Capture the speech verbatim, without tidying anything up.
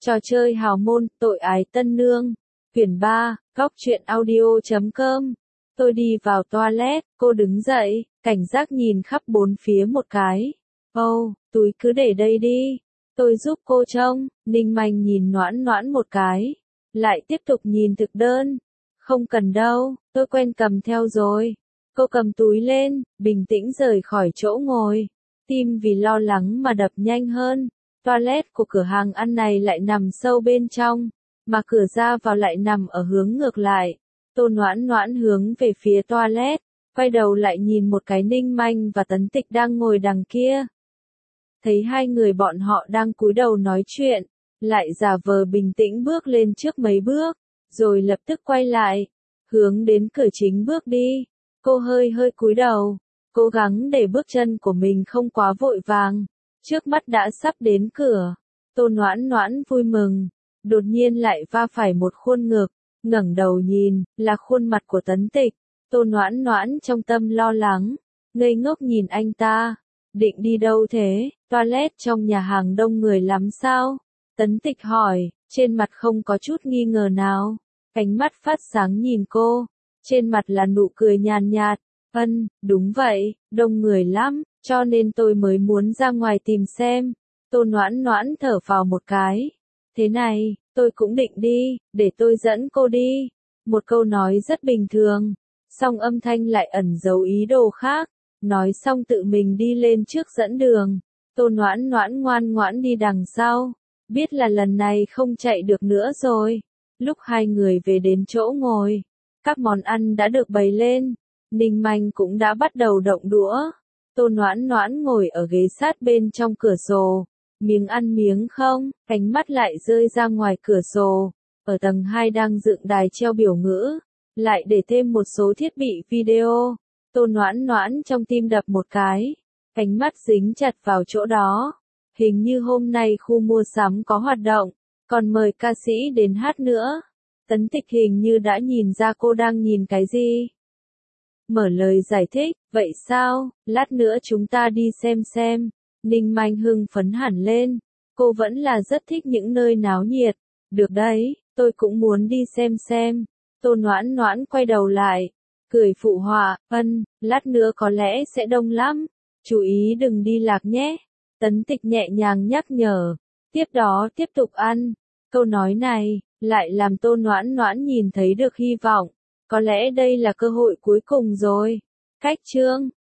Trò chơi hào môn, tội ái tân nương. Quyển ba, góc truyện audio chấm com. Tôi đi vào toilet, cô đứng dậy, cảnh giác nhìn khắp bốn phía một cái. Ồ, oh, túi cứ để đây đi. Tôi giúp cô trông. Ninh Manh nhìn Noãn Noãn một cái. Lại tiếp tục nhìn thực đơn. Không cần đâu, tôi quen cầm theo rồi. Cô cầm túi lên, bình tĩnh rời khỏi chỗ ngồi. Tim vì lo lắng mà đập nhanh hơn. Toilet của cửa hàng ăn này lại nằm sâu bên trong, mà cửa ra vào lại nằm ở hướng ngược lại. Tô Noãn Noãn hướng về phía toilet, quay đầu lại nhìn một cái Ninh Manh và Tấn Tịch đang ngồi đằng kia. Thấy hai người bọn họ đang cúi đầu nói chuyện, lại giả vờ bình tĩnh bước lên trước mấy bước, rồi lập tức quay lại, hướng đến cửa chính bước đi. Cô hơi hơi cúi đầu, cố gắng để bước chân của mình không quá vội vàng. Trước mắt đã sắp đến cửa, Tô Noãn Noãn vui mừng, đột nhiên lại va phải một khuôn ngực, ngẩng đầu nhìn, là khuôn mặt của Tấn Tịch. Tô Noãn Noãn trong tâm lo lắng, ngây ngốc nhìn anh ta, định đi đâu thế, toilet trong nhà hàng đông người lắm sao? Tấn Tịch hỏi, trên mặt không có chút nghi ngờ nào, ánh mắt phát sáng nhìn cô, trên mặt là nụ cười nhàn nhạt, ân, đúng vậy, đông người lắm. Cho nên tôi mới muốn ra ngoài tìm xem. Tô Noãn Noãn thở vào một cái. Thế này, tôi cũng định đi, để tôi dẫn cô đi. Một câu nói rất bình thường, song âm thanh lại ẩn giấu ý đồ khác. Nói xong tự mình đi lên trước dẫn đường. Tô Noãn Noãn ngoan ngoãn đi đằng sau. Biết là lần này không chạy được nữa rồi. Lúc hai người về đến chỗ ngồi, các món ăn đã được bày lên. Ninh Manh cũng đã bắt đầu động đũa. Tô Noãn Noãn ngồi ở ghế sát bên trong cửa sổ, miếng ăn miếng không, ánh mắt lại rơi ra ngoài cửa sổ, ở tầng hai đang dựng đài treo biểu ngữ, lại để thêm một số thiết bị video. Tô Noãn Noãn trong tim đập một cái, ánh mắt dính chặt vào chỗ đó, hình như hôm nay khu mua sắm có hoạt động, còn mời ca sĩ đến hát nữa. Tấn Tịch hình như đã nhìn ra cô đang nhìn cái gì. Mở lời giải thích, vậy sao, lát nữa chúng ta đi xem xem. Ninh Manh hưng phấn hẳn lên, cô vẫn là rất thích những nơi náo nhiệt. Được đấy, tôi cũng muốn đi xem xem. Tô Noãn Noãn quay đầu lại, cười phụ họa, ân, lát nữa có lẽ sẽ đông lắm. Chú ý đừng đi lạc nhé. Tấn Tịch nhẹ nhàng nhắc nhở, tiếp đó tiếp tục ăn. Câu nói này, lại làm Tô Noãn Noãn nhìn thấy được hy vọng. Có lẽ đây là cơ hội cuối cùng rồi. Cách chương